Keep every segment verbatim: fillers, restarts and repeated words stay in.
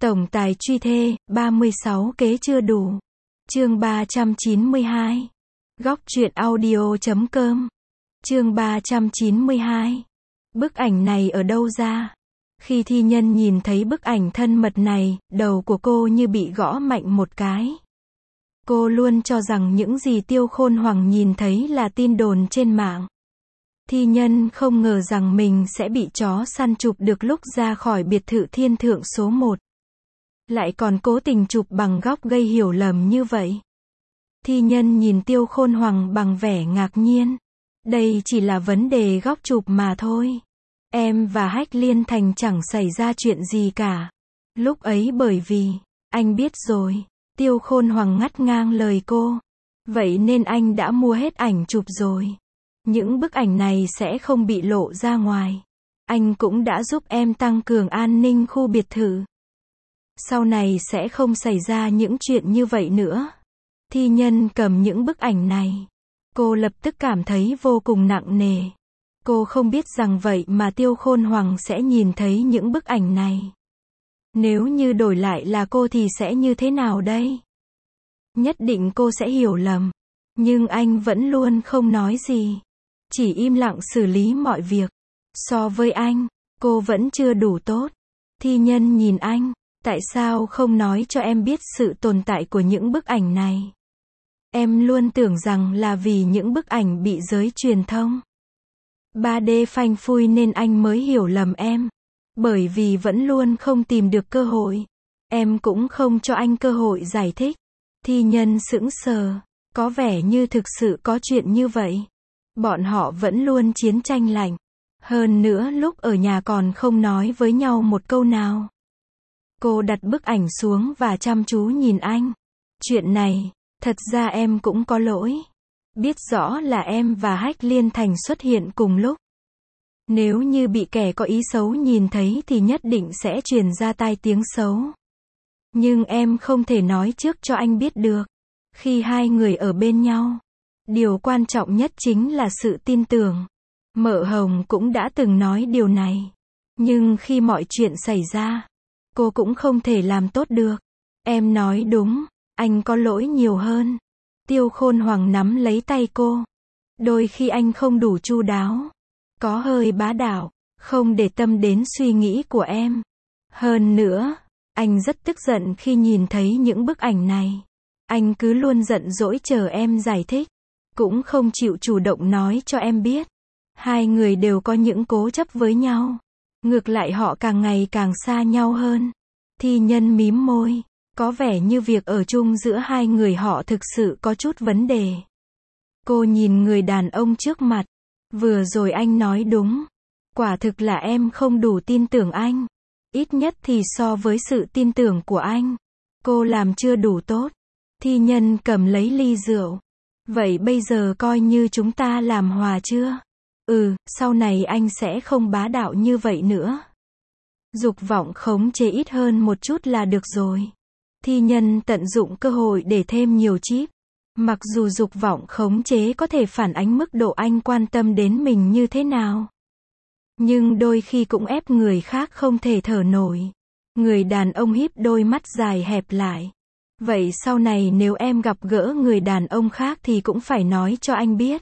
Tổng tài truy thê, ba mươi sáu kế chưa đủ. Chương ba trăm chín mươi hai. Góc truyện audio chấm com. Chương ba trăm chín mươi hai. Bức ảnh này ở đâu ra? Khi thi nhân nhìn thấy bức ảnh thân mật này, đầu của cô như bị gõ mạnh một cái. Cô luôn cho rằng những gì Tiêu Khôn Hoằng nhìn thấy là tin đồn trên mạng. Thi nhân không ngờ rằng mình sẽ bị chó săn chụp được lúc ra khỏi biệt thự thiên thượng số một. Lại còn cố tình chụp bằng góc gây hiểu lầm như vậy. Thi nhân nhìn Tiêu Khôn Hoằng bằng vẻ ngạc nhiên. Đây chỉ là vấn đề góc chụp mà thôi. Em và Hách Liên Thành chẳng xảy ra chuyện gì cả. Lúc ấy bởi vì, anh biết rồi. Tiêu Khôn Hoằng ngắt ngang lời cô. Vậy nên anh đã mua hết ảnh chụp rồi. Những bức ảnh này sẽ không bị lộ ra ngoài. Anh cũng đã giúp em tăng cường an ninh khu biệt thự. Sau này sẽ không xảy ra những chuyện như vậy nữa. Thi nhân cầm những bức ảnh này. Cô lập tức cảm thấy vô cùng nặng nề. Cô không biết rằng vậy mà Tiêu Khôn Hoằng sẽ nhìn thấy những bức ảnh này. Nếu như đổi lại là cô thì sẽ như thế nào đây? Nhất định cô sẽ hiểu lầm. Nhưng anh vẫn luôn không nói gì. Chỉ im lặng xử lý mọi việc. So với anh, cô vẫn chưa đủ tốt. Thi nhân nhìn anh. Tại sao không nói cho em biết sự tồn tại của những bức ảnh này? Em luôn tưởng rằng là vì những bức ảnh bị giới truyền thông ba D phanh phui nên anh mới hiểu lầm em. Bởi vì vẫn luôn không tìm được cơ hội. Em cũng không cho anh cơ hội giải thích. Thi nhân sững sờ. Có vẻ như thực sự có chuyện như vậy. Bọn họ vẫn luôn chiến tranh lạnh. Hơn nữa lúc ở nhà còn không nói với nhau một câu nào. Cô đặt bức ảnh xuống và chăm chú nhìn anh. Chuyện này, thật ra em cũng có lỗi. Biết rõ là em và Hách Liên Thành xuất hiện cùng lúc. Nếu như bị kẻ có ý xấu nhìn thấy thì nhất định sẽ truyền ra tai tiếng xấu. Nhưng em không thể nói trước cho anh biết được. Khi hai người ở bên nhau, điều quan trọng nhất chính là sự tin tưởng. Mợ Hồng cũng đã từng nói điều này. Nhưng khi mọi chuyện xảy ra, cô cũng không thể làm tốt được. Em nói đúng, anh có lỗi nhiều hơn. Tiêu Khôn Hoằng nắm lấy tay cô. Đôi khi anh không đủ chu đáo. Có hơi bá đạo, không để tâm đến suy nghĩ của em. Hơn nữa, anh rất tức giận khi nhìn thấy những bức ảnh này. Anh cứ luôn giận dỗi chờ em giải thích. Cũng không chịu chủ động nói cho em biết. Hai người đều có những cố chấp với nhau. Ngược lại họ càng ngày càng xa nhau hơn. Thi nhân mím môi. Có vẻ như việc ở chung giữa hai người họ thực sự có chút vấn đề. Cô nhìn người đàn ông trước mặt. Vừa rồi anh nói đúng. Quả thực là em không đủ tin tưởng anh. Ít nhất thì so với sự tin tưởng của anh, cô làm chưa đủ tốt. Thi nhân cầm lấy ly rượu. Vậy bây giờ coi như chúng ta làm hòa chưa? Ừ, sau này anh sẽ không bá đạo như vậy nữa. Dục vọng khống chế ít hơn một chút là được rồi. Thi nhân tận dụng cơ hội để thêm nhiều chip. Mặc dù dục vọng khống chế có thể phản ánh mức độ anh quan tâm đến mình như thế nào. Nhưng đôi khi cũng ép người khác không thể thở nổi. Người đàn ông híp đôi mắt dài hẹp lại. Vậy sau này nếu em gặp gỡ người đàn ông khác thì cũng phải nói cho anh biết.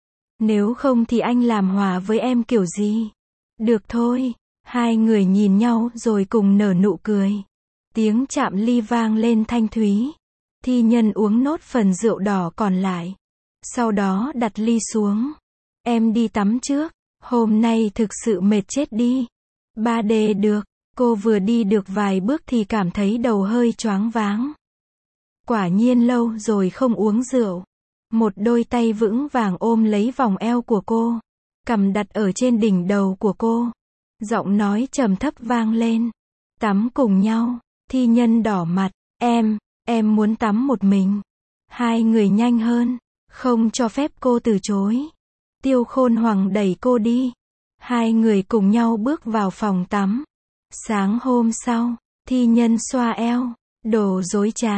Nếu không thì anh làm hòa với em kiểu gì? Được thôi. Hai người nhìn nhau rồi cùng nở nụ cười. Tiếng chạm ly vang lên thanh thúy. Thi nhân uống nốt phần rượu đỏ còn lại. Sau đó đặt ly xuống. Em đi tắm trước. Hôm nay thực sự mệt chết đi. ba D được. Cô vừa đi được vài bước thì cảm thấy đầu hơi choáng váng. Quả nhiên lâu rồi không uống rượu. Một đôi tay vững vàng ôm lấy vòng eo của cô. Cằm đặt ở trên đỉnh đầu của cô. Giọng nói trầm thấp vang lên. Tắm cùng nhau. Thi nhân đỏ mặt. Em, em muốn tắm một mình. Hai người nhanh hơn. Không cho phép cô từ chối. Tiêu Khôn Hoằng đẩy cô đi. Hai người cùng nhau bước vào phòng tắm. Sáng hôm sau, thi nhân xoa eo. Đồ dối trá.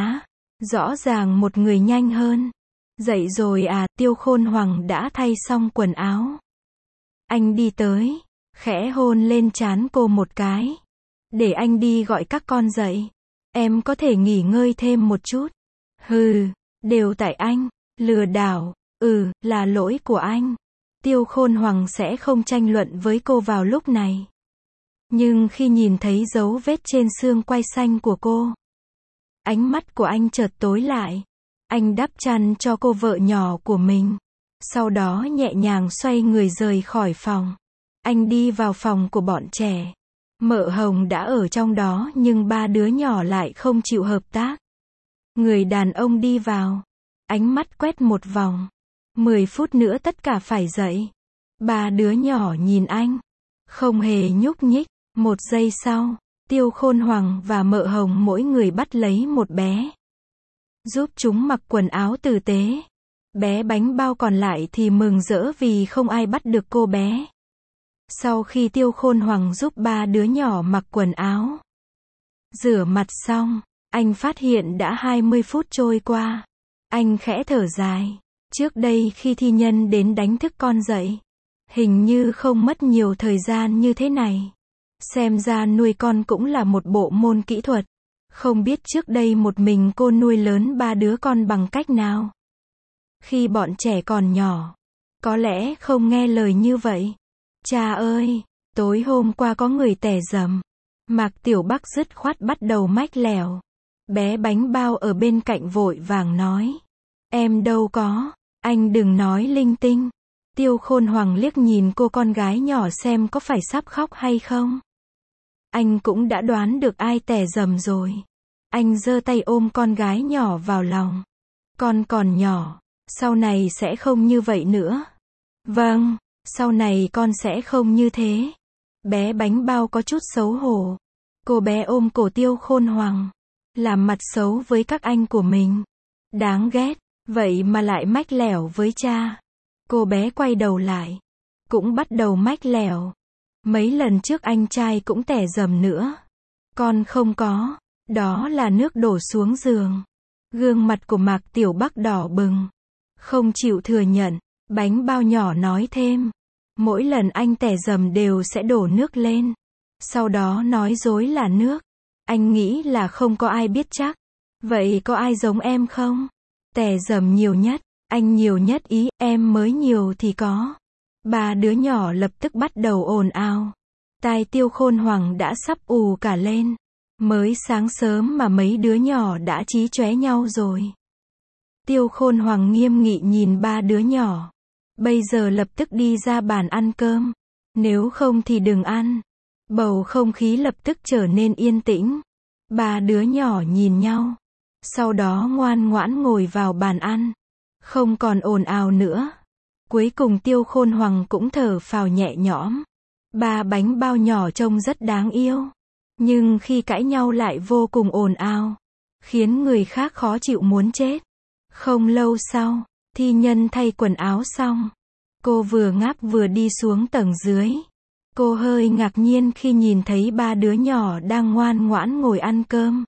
Rõ ràng một người nhanh hơn. Dậy rồi à, Tiêu Khôn Hoằng đã thay xong quần áo. Anh đi tới, khẽ hôn lên trán cô một cái. Để anh đi gọi các con dậy. Em có thể nghỉ ngơi thêm một chút. Hừ, đều tại anh. Lừa đảo. Ừ, là lỗi của anh. Tiêu Khôn Hoàng sẽ không tranh luận với cô vào lúc này. Nhưng khi nhìn thấy dấu vết trên xương quai xanh của cô, ánh mắt của anh chợt tối lại. Anh đắp chăn cho cô vợ nhỏ của mình. Sau đó nhẹ nhàng xoay người rời khỏi phòng. Anh đi vào phòng của bọn trẻ. Mợ Hồng đã ở trong đó nhưng ba đứa nhỏ lại không chịu hợp tác. Người đàn ông đi vào. Ánh mắt quét một vòng. Mười phút nữa tất cả phải dậy. Ba đứa nhỏ nhìn anh. Không hề nhúc nhích. Một giây sau, Tiêu Khôn Hoàng và Mợ Hồng mỗi người bắt lấy một bé. Giúp chúng mặc quần áo tử tế. Bé Bánh Bao còn lại thì mừng rỡ vì không ai bắt được cô bé. Sau khi Tiêu Khôn Hoàng giúp ba đứa nhỏ mặc quần áo, rửa mặt xong, anh phát hiện đã hai mươi phút trôi qua. Anh khẽ thở dài. Trước đây khi thi nhân đến đánh thức con dậy, hình như không mất nhiều thời gian như thế này. Xem ra nuôi con cũng là một bộ môn kỹ thuật. Không biết trước đây một mình cô nuôi lớn ba đứa con bằng cách nào. Khi bọn trẻ còn nhỏ, có lẽ không nghe lời như vậy. Cha ơi, tối hôm qua có người tẻ dầm. Mạc Tiểu Bắc dứt khoát bắt đầu mách lẻo. Bé Bánh Bao ở bên cạnh vội vàng nói. Em đâu có, anh đừng nói linh tinh. Tiêu Khôn Hoàng liếc nhìn cô con gái nhỏ xem có phải sắp khóc hay không. Anh cũng đã đoán được ai tẻ dầm rồi. Anh giơ tay ôm con gái nhỏ vào lòng. Con còn nhỏ, sau này sẽ không như vậy nữa. Vâng, sau này con sẽ không như thế. Bé Bánh Bao có chút xấu hổ. Cô bé ôm cổ Tiêu Khôn Hoàng, làm mặt xấu với các anh của mình. Đáng ghét, vậy mà lại mách lẻo với cha. Cô bé quay đầu lại, cũng bắt đầu mách lẻo. Mấy lần trước anh trai cũng tẻ dầm nữa. Con không có, đó là nước đổ xuống giường. Gương mặt của Mạc Tiểu Bắc đỏ bừng, không chịu thừa nhận. Bánh Bao nhỏ nói thêm, mỗi lần anh tẻ dầm đều sẽ đổ nước lên, sau đó nói dối là nước. Anh nghĩ là không có ai biết chắc. Vậy có ai giống em không? Tẻ dầm nhiều nhất, anh nhiều nhất ý, em mới nhiều thì có. Ba đứa nhỏ lập tức bắt đầu ồn ào. Tai Tiêu Khôn Hoàng đã sắp ù cả lên. Mới sáng sớm mà mấy đứa nhỏ đã chí chóe nhau rồi. Tiêu Khôn Hoàng nghiêm nghị nhìn ba đứa nhỏ. Bây giờ lập tức đi ra bàn ăn cơm. Nếu không thì đừng ăn. Bầu không khí lập tức trở nên yên tĩnh. Ba đứa nhỏ nhìn nhau. Sau đó ngoan ngoãn ngồi vào bàn ăn. Không còn ồn ào nữa. Cuối cùng Tiêu Khôn Hoàng cũng thở phào nhẹ nhõm. Ba Bánh Bao nhỏ trông rất đáng yêu. Nhưng khi cãi nhau lại vô cùng ồn ào. Khiến người khác khó chịu muốn chết. Không lâu sau, thi nhân thay quần áo xong. Cô vừa ngáp vừa đi xuống tầng dưới. Cô hơi ngạc nhiên khi nhìn thấy ba đứa nhỏ đang ngoan ngoãn ngồi ăn cơm.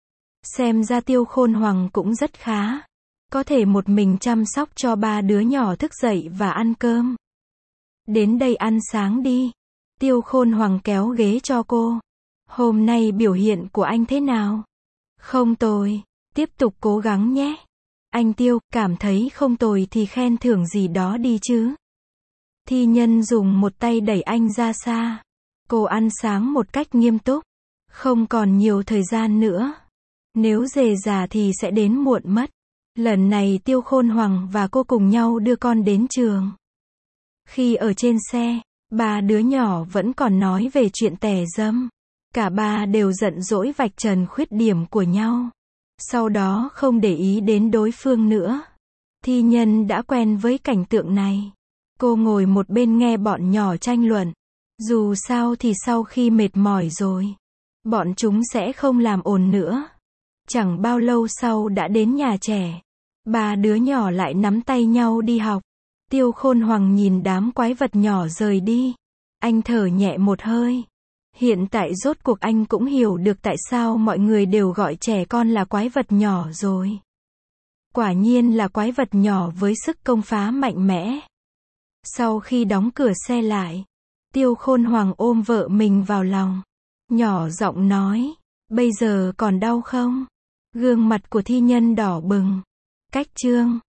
Xem ra Tiêu Khôn Hoàng cũng rất khá. Có thể một mình chăm sóc cho ba đứa nhỏ thức dậy và ăn cơm. Đến đây ăn sáng đi. Tiêu Khôn Hoàng kéo ghế cho cô. Hôm nay biểu hiện của anh thế nào? Không tồi. Tiếp tục cố gắng nhé. Anh Tiêu, cảm thấy không tồi thì khen thưởng gì đó đi chứ. Thi nhân dùng một tay đẩy anh ra xa. Cô ăn sáng một cách nghiêm túc. Không còn nhiều thời gian nữa. Nếu rề rà thì sẽ đến muộn mất. Lần này Tiêu Khôn Hoàng và cô cùng nhau đưa con đến trường. Khi ở trên xe, ba đứa nhỏ vẫn còn nói về chuyện tẻ dâm. Cả ba đều giận dỗi vạch trần khuyết điểm của nhau. Sau đó không để ý đến đối phương nữa. Thi nhân đã quen với cảnh tượng này. Cô ngồi một bên nghe bọn nhỏ tranh luận. Dù sao thì sau khi mệt mỏi rồi, bọn chúng sẽ không làm ồn nữa. Chẳng bao lâu sau đã đến nhà trẻ. Ba đứa nhỏ lại nắm tay nhau đi học. Tiêu Khôn Hoàng nhìn đám quái vật nhỏ rời đi. Anh thở nhẹ một hơi. Hiện tại rốt cuộc anh cũng hiểu được tại sao mọi người đều gọi trẻ con là quái vật nhỏ rồi. Quả nhiên là quái vật nhỏ với sức công phá mạnh mẽ. Sau khi đóng cửa xe lại, Tiêu Khôn Hoàng ôm vợ mình vào lòng. nhỏ giọng nói, bây giờ còn đau không? Gương mặt của thi nhân đỏ bừng. Cách chương